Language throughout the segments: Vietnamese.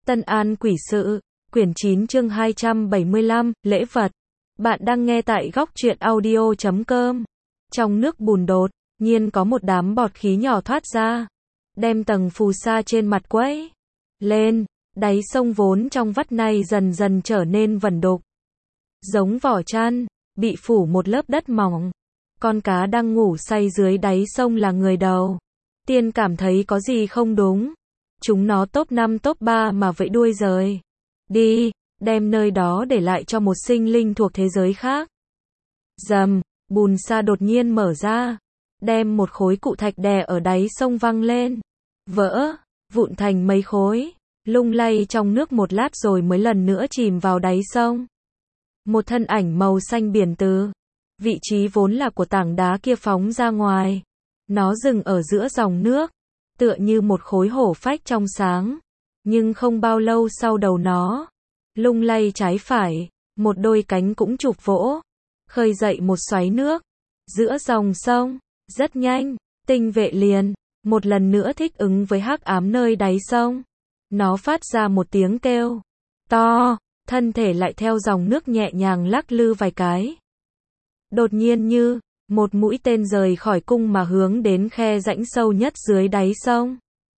Tân An Quỷ Sự, quyển 9 chương 275, lễ vật. Bạn đang nghe tại góc truyện audio.com. Trong nước bùn đột nhiên có một đám bọt khí nhỏ thoát ra, đem tầng phù sa trên mặt quấy lên, đáy sông vốn trong vắt này dần dần trở nên vẩn đục, giống vỏ chăn, bị phủ một lớp đất mỏng. Con cá đang ngủ say dưới đáy sông là người đầu tiên cảm thấy có gì không đúng. Chúng nó top 5 top 3 mà vẫy đuôi rời đi, đem nơi đó để lại cho một sinh linh thuộc thế giới khác. Rầm, bùn sa đột nhiên mở ra, đem một khối cụ thạch đè ở đáy sông văng lên, vỡ vụn thành mấy khối, lung lay trong nước một lát rồi mới lần nữa chìm vào đáy sông. Một thân ảnh màu xanh biển từ vị trí vốn là của tảng đá kia phóng ra ngoài. Nó dừng ở giữa dòng nước, tựa như một khối hổ phách trong sáng. Nhưng không bao lâu sau đầu nó lung lay trái phải, một đôi cánh cũng chụp vỗ, khơi dậy một xoáy nước giữa dòng sông. Rất nhanh, tinh vệ liền một lần nữa thích ứng với hắc ám nơi đáy sông. Nó phát ra một tiếng kêu to, thân thể lại theo dòng nước nhẹ nhàng lắc lư vài cái. Đột nhiên như một mũi tên rời khỏi cung mà hướng đến khe rãnh sâu nhất dưới đáy sông.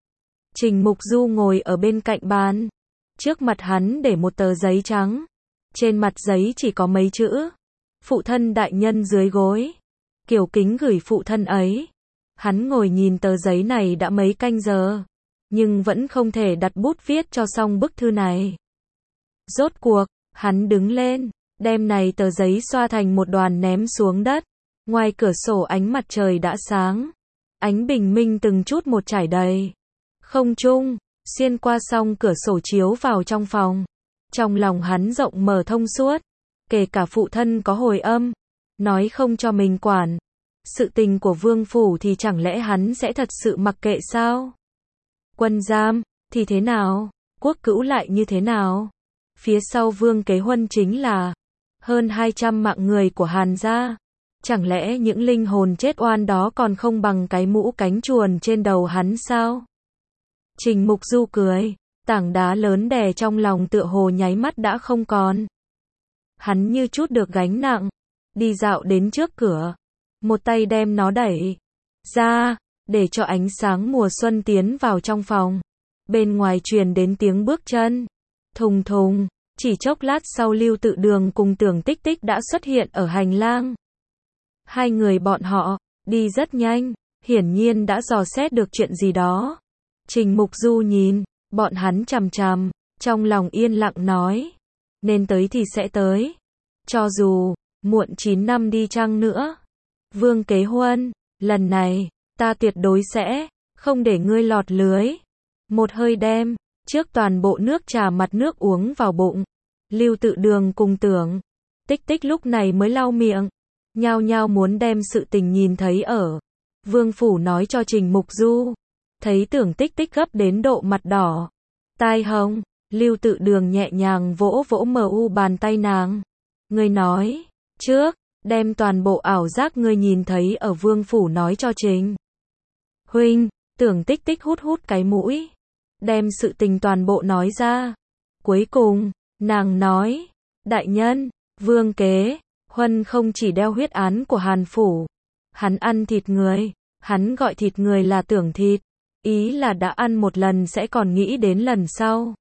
Trình Mục Du ngồi ở bên cạnh bàn, trước mặt hắn để một tờ giấy trắng. Trên mặt giấy chỉ có mấy chữ: phụ thân đại nhân dưới gối. Kiều kính gửi phụ thân ấy. Hắn ngồi nhìn tờ giấy này đã mấy canh giờ, nhưng vẫn không thể đặt bút viết cho xong bức thư này. Rốt cuộc, hắn đứng lên, đem này tờ giấy xoa thành một đoàn ném xuống đất. Ngoài cửa sổ ánh mặt trời đã sáng, ánh bình minh từng chút một trải đầy không trung, xuyên qua song cửa sổ chiếu vào trong phòng. Trong lòng hắn rộng mở thông suốt, kể cả phụ thân có hồi âm nói không cho mình quản sự tình của vương phủ thì chẳng lẽ hắn sẽ thật sự mặc kệ sao? Quân giam thì thế nào? Quốc cữu lại như thế nào? Phía sau Vương Kế Huân chính là hơn 200 mạng người của Hàn gia. Chẳng lẽ những linh hồn chết oan đó còn không bằng cái mũ cánh chuồn trên đầu hắn sao? Trình Mục Du cười, tảng đá lớn đè trong lòng tựa hồ nháy mắt đã không còn. Hắn như chút được gánh nặng, đi dạo đến trước cửa, một tay đem nó đẩy ra, để cho ánh sáng mùa xuân tiến vào trong phòng. Bên ngoài truyền đến tiếng bước chân thùng thùng, chỉ chốc lát sau Lưu Tự Đường cùng Tưởng Tích Tích đã xuất hiện ở hành lang. Hai người bọn họ đi rất nhanh, hiển nhiên đã dò xét được chuyện gì đó. Trình Mục Du nhìn bọn hắn chằm chằm, trong lòng yên lặng nói: nên tới thì sẽ tới, cho dù muộn 9 năm đi chăng nữa. Vương Kế Huân, lần này ta tuyệt đối sẽ không để ngươi lọt lưới. Một hơi đem trước toàn bộ nước trà mặt nước uống vào bụng. Lưu Tự Đường cùng Tưởng Tích Tích lúc này mới lau miệng, nhao nhao muốn đem sự tình nhìn thấy ở vương phủ nói cho Trình Mục Du. Thấy Tưởng Tích Tích gấp đến độ mặt đỏ tai hồng, Lưu Tự Đường nhẹ nhàng vỗ vỗ bàn tay nàng. Ngươi nói trước, đem toàn bộ ảo giác ngươi nhìn thấy ở vương phủ nói cho Trình huynh. Tưởng Tích Tích hút hút cái mũi, đem sự tình toàn bộ nói ra. Cuối cùng nàng nói: đại nhân, Vương Kế Huân không chỉ đeo huyết án của Hàn phủ, hắn ăn thịt người, hắn gọi thịt người là tưởng thịt, ý là đã ăn một lần sẽ còn nghĩ đến lần sau.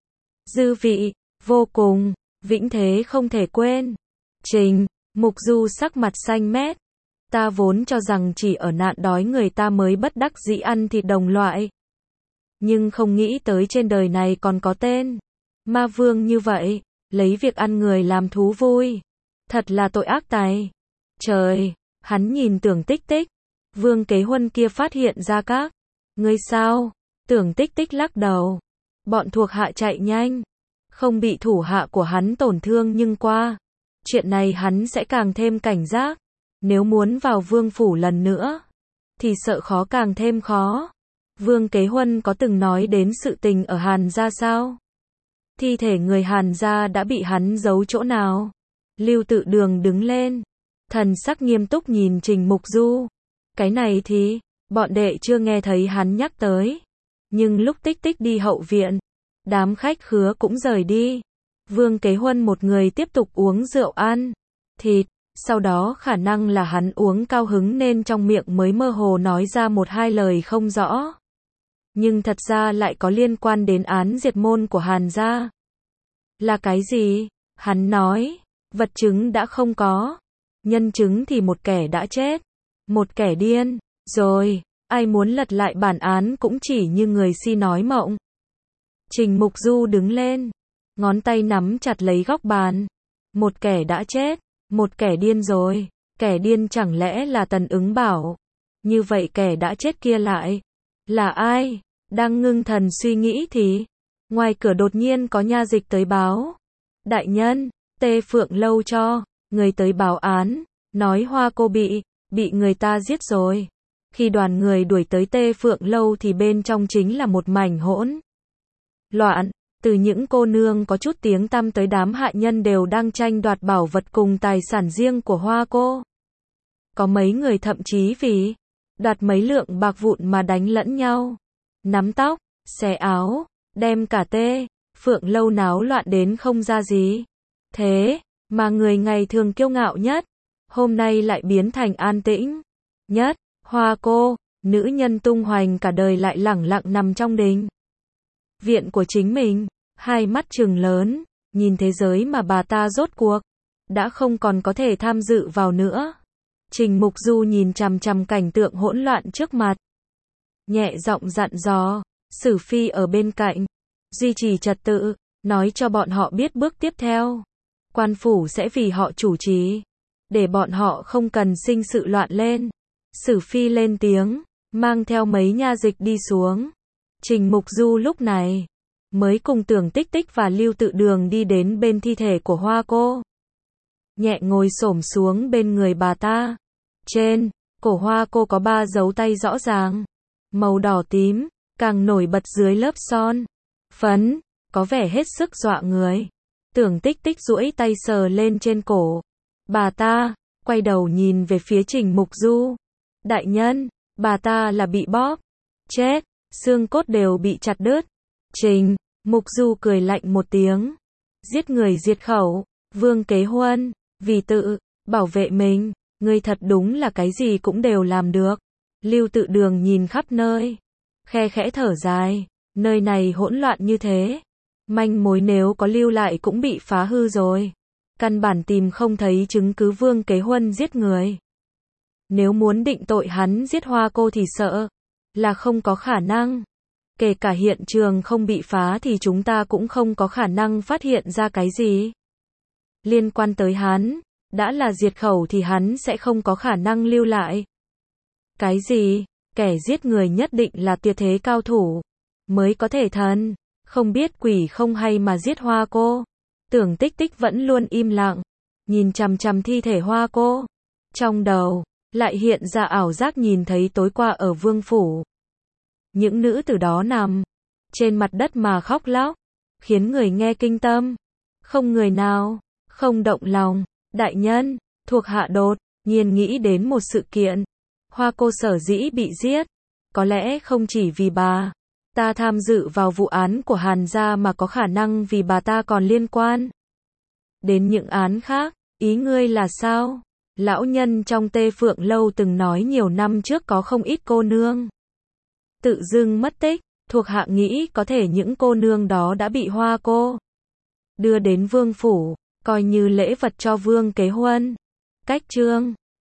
Dư vị vô cùng, vĩnh thế không thể quên. Trình Mục Du sắc mặt xanh mét. Ta vốn cho rằng chỉ ở nạn đói người ta mới bất đắc dĩ ăn thịt đồng loại, nhưng không nghĩ tới trên đời này còn có tên ma vương như vậy, lấy việc ăn người làm thú vui. Thật là tội ác tài trời. Hắn nhìn Tưởng Tích Tích. Vương Kế Huân kia phát hiện ra các ngươi sao? Tưởng Tích Tích lắc đầu. Bọn thuộc hạ chạy nhanh, không bị thủ hạ của hắn tổn thương, nhưng qua chuyện này hắn sẽ càng thêm cảnh giác. Nếu muốn vào vương phủ lần nữa thì sợ khó càng thêm khó. Vương Kế Huân có từng nói đến sự tình ở Hàn gia sao? Thi thể người Hàn gia đã bị hắn giấu chỗ nào? Lưu Tự Đường đứng lên, thần sắc nghiêm túc nhìn Trình Mục Du. Cái này thì bọn đệ chưa nghe thấy hắn nhắc tới. Nhưng lúc Tích Tích đi hậu viện, Đám khách khứa cũng rời đi. Vương Kế Huân một người tiếp tục uống rượu ăn thịt, sau đó khả năng là hắn uống cao hứng nên trong miệng mới mơ hồ nói ra một hai lời không rõ. Nhưng thật ra lại có liên quan đến án diệt môn của Hàn gia. Là cái gì? Hắn nói, vật chứng đã không có, nhân chứng thì một kẻ đã chết, một kẻ điên, rồi, ai muốn lật lại bản án cũng chỉ như người si nói mộng. Trình Mục Du đứng lên, ngón tay nắm chặt lấy góc bàn. Một kẻ đã chết, một kẻ điên rồi, kẻ điên chẳng lẽ là Tần Ứng Bảo? Như vậy kẻ đã chết kia lại là ai? Đang ngưng thần suy nghĩ thì ngoài cửa đột nhiên có nha dịch tới báo. Đại nhân, Tê Phượng Lâu cho người tới báo án, nói Hoa cô bị người ta giết rồi. Khi đoàn người đuổi tới Tê Phượng Lâu thì bên trong chính là một mảnh hỗn loạn, từ những cô nương có chút tiếng tăm tới đám hạ nhân đều đang tranh đoạt bảo vật cùng tài sản riêng của Hoa cô. Có mấy người thậm chí vì đoạt mấy lượng bạc vụn mà đánh lẫn nhau, nắm tóc, xé áo, đem cả Tê Phượng Lâu náo loạn đến không ra gì. Thế mà người ngày thường kiêu ngạo nhất, hôm nay lại biến thành an tĩnh nhất. Hoa cô, nữ nhân tung hoành cả đời lại lẳng lặng nằm trong đình viện của chính mình, hai mắt trừng lớn, nhìn thế giới mà bà ta rốt cuộc đã không còn có thể tham dự vào nữa. Trình Mục Du nhìn chằm chằm cảnh tượng hỗn loạn trước mặt, nhẹ giọng dặn dò Sử Phi ở bên cạnh, duy trì trật tự, nói cho bọn họ biết bước tiếp theo. Quan phủ sẽ vì họ chủ trì, để bọn họ không cần sinh sự loạn lên. Sử Phi lên tiếng, mang theo mấy nha dịch đi xuống. Trình Mục Du lúc này mới cùng Tưởng Tích Tích và Lưu Tự Đường đi đến bên thi thể của Hoa cô. Nhẹ ngồi xổm xuống bên người bà ta. Trên cổ Hoa cô có 3 dấu tay rõ ràng, màu đỏ tím, càng nổi bật dưới lớp son phấn, có vẻ hết sức dọa người. Tưởng Tích Tích duỗi tay sờ lên trên cổ bà ta, quay đầu nhìn về phía Trình Mục Du. Đại nhân, bà ta là bị bóp chết, xương cốt đều bị chặt đứt. Trình Mục Du cười lạnh một tiếng. Giết người diệt khẩu, Vương Kế Huân, vì tự bảo vệ mình, ngươi thật đúng là cái gì cũng đều làm được. Lưu Tự Đường nhìn khắp nơi, khe khẽ thở dài, nơi này hỗn loạn như thế, manh mối nếu có lưu lại cũng bị phá hư rồi. Căn bản tìm không thấy chứng cứ Vương Kế Huân giết người. Nếu muốn định tội hắn giết Hoa cô thì sợ là không có khả năng. Kể cả hiện trường không bị phá thì chúng ta cũng không có khả năng phát hiện ra cái gì liên quan tới hắn. Đã là diệt khẩu thì hắn sẽ không có khả năng lưu lại cái gì. Kẻ giết người nhất định là tuyệt thế cao thủ, mới có thể thần không biết quỷ không hay mà giết Hoa cô. Tưởng Tích Tích vẫn luôn im lặng, nhìn chằm chằm thi thể Hoa cô. Trong đầu lại hiện ra ảo giác nhìn thấy tối qua ở vương phủ. Những nữ tử đó nằm trên mặt đất mà khóc lóc, khiến người nghe kinh tâm. Không người nào không động lòng. Đại nhân, thuộc hạ đột nhiên nghĩ đến một sự kiện. Hoa cô sở dĩ bị giết, có lẽ không chỉ vì bà ta tham dự vào vụ án của Hàn gia mà có khả năng vì bà ta còn liên quan đến những án khác. Ý ngươi là sao? Lão nhân trong Tê Phượng Lâu từng nói nhiều năm trước có không ít cô nương tự dưng mất tích, thuộc hạ nghĩ có thể những cô nương đó đã bị Hoa cô đưa đến vương phủ, coi như lễ vật cho Vương Kế Huân. Cách chương